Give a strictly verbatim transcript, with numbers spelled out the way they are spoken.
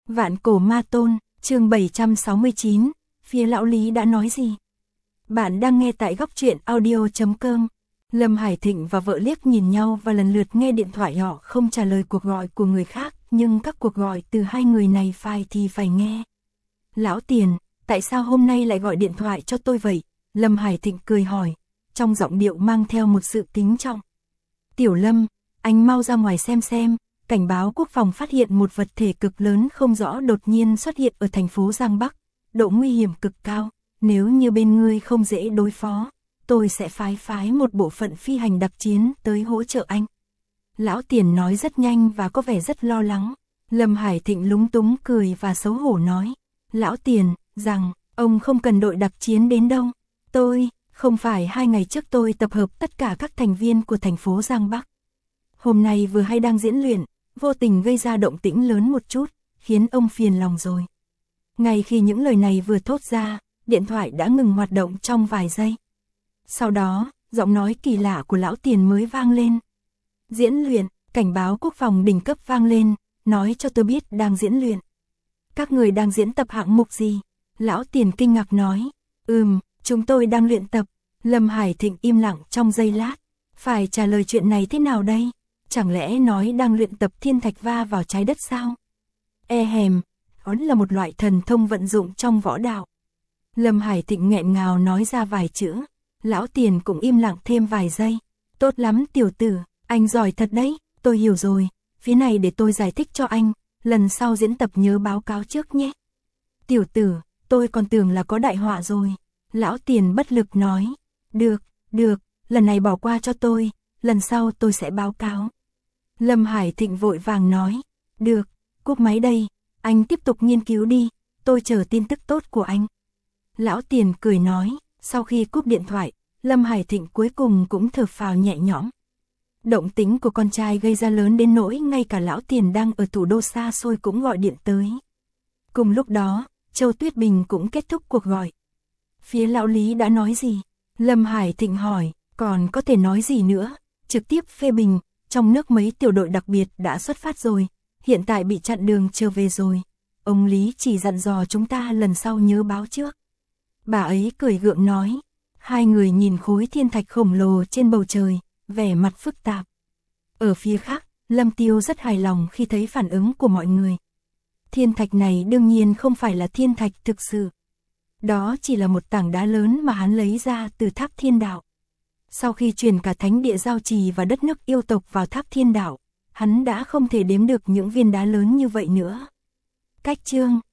Vạn cổ ma tôn, chương bảy trăm sáu mươi chín, phía lão Lý đã nói gì? Bạn đang nghe tại góc truyện audio chấm com. Lâm Hải Thịnh và vợ liếc nhìn nhau và lần lượt nghe điện thoại họ không trả lời cuộc gọi của người khác, nhưng các cuộc gọi từ hai người này phải thì phải nghe. Lão Tiền, tại sao hôm nay lại gọi điện thoại cho tôi vậy? Lâm Hải Thịnh cười hỏi, trong giọng điệu mang theo một sự kính trọng. Tiểu Lâm, anh mau ra ngoài xem xem. Cảnh báo quốc phòng phát hiện một vật thể cực lớn không rõ đột nhiên xuất hiện ở thành phố Giang Bắc, độ nguy hiểm cực cao, nếu như bên ngươi không dễ đối phó, tôi sẽ phái phái một bộ phận phi hành đặc chiến tới hỗ trợ anh. Lão Tiền nói rất nhanh và có vẻ rất lo lắng. Lâm Hải Thịnh lúng túng cười và xấu hổ nói, Lão Tiền, rằng, ông không cần đội đặc chiến đến đâu, tôi, không phải hai ngày trước tôi tập hợp tất cả các thành viên của thành phố Giang Bắc. Hôm nay vừa hay đang diễn luyện, vô tình gây ra động tĩnh lớn một chút, khiến ông phiền lòng rồi. Ngay khi những lời này vừa thốt ra, điện thoại đã ngừng hoạt động trong vài giây. Sau đó, giọng nói kỳ lạ của Lão Tiền mới vang lên. Diễn luyện, cảnh báo quốc phòng đỉnh cấp vang lên, nói cho tôi biết đang diễn luyện. Các người đang diễn tập hạng mục gì? Lão Tiền kinh ngạc nói. Ừm, chúng tôi đang luyện tập. Lâm Hải Thịnh im lặng trong giây lát. Phải trả lời chuyện này thế nào đây? Chẳng lẽ nói đang luyện tập thiên thạch va vào trái đất sao? E hèm, đó là một loại thần thông vận dụng trong võ đạo. Lâm Hải Thịnh nghẹn ngào nói ra vài chữ. Lão Tiền cũng im lặng thêm vài giây. Tốt lắm tiểu tử, anh giỏi thật đấy, tôi hiểu rồi. Phía này để tôi giải thích cho anh, lần sau diễn tập nhớ báo cáo trước nhé. Tiểu tử, tôi còn tưởng là có đại họa rồi. Lão Tiền bất lực nói. Được, được, lần này bỏ qua cho tôi, lần sau tôi sẽ báo cáo. Lâm Hải Thịnh vội vàng nói, được, cúp máy đây, anh tiếp tục nghiên cứu đi, tôi chờ tin tức tốt của anh. Lão Tiền cười nói, sau khi cúp điện thoại, Lâm Hải Thịnh cuối cùng cũng thở phào nhẹ nhõm. Động tính của con trai gây ra lớn đến nỗi ngay cả Lão Tiền đang ở thủ đô xa xôi cũng gọi điện tới. Cùng lúc đó, Châu Tuyết Bình cũng kết thúc cuộc gọi. Phía Lão Lý đã nói gì? Lâm Hải Thịnh hỏi, còn có thể nói gì nữa? Trực tiếp phê bình. Trong nước mấy tiểu đội đặc biệt đã xuất phát rồi, hiện tại bị chặn đường trở về rồi. Ông Lý chỉ dặn dò chúng ta lần sau nhớ báo trước. Bà ấy cười gượng nói. Hai người nhìn khối thiên thạch khổng lồ trên bầu trời, vẻ mặt phức tạp. Ở phía khác, Lâm Tiêu rất hài lòng khi thấy phản ứng của mọi người. Thiên thạch này đương nhiên không phải là thiên thạch thực sự. Đó chỉ là một tảng đá lớn mà hắn lấy ra từ tháp thiên đạo. Sau khi chuyển cả thánh địa giao trì và đất nước yêu tộc vào tháp thiên đạo, hắn đã không thể đếm được những viên đá lớn như vậy nữa. Cách chương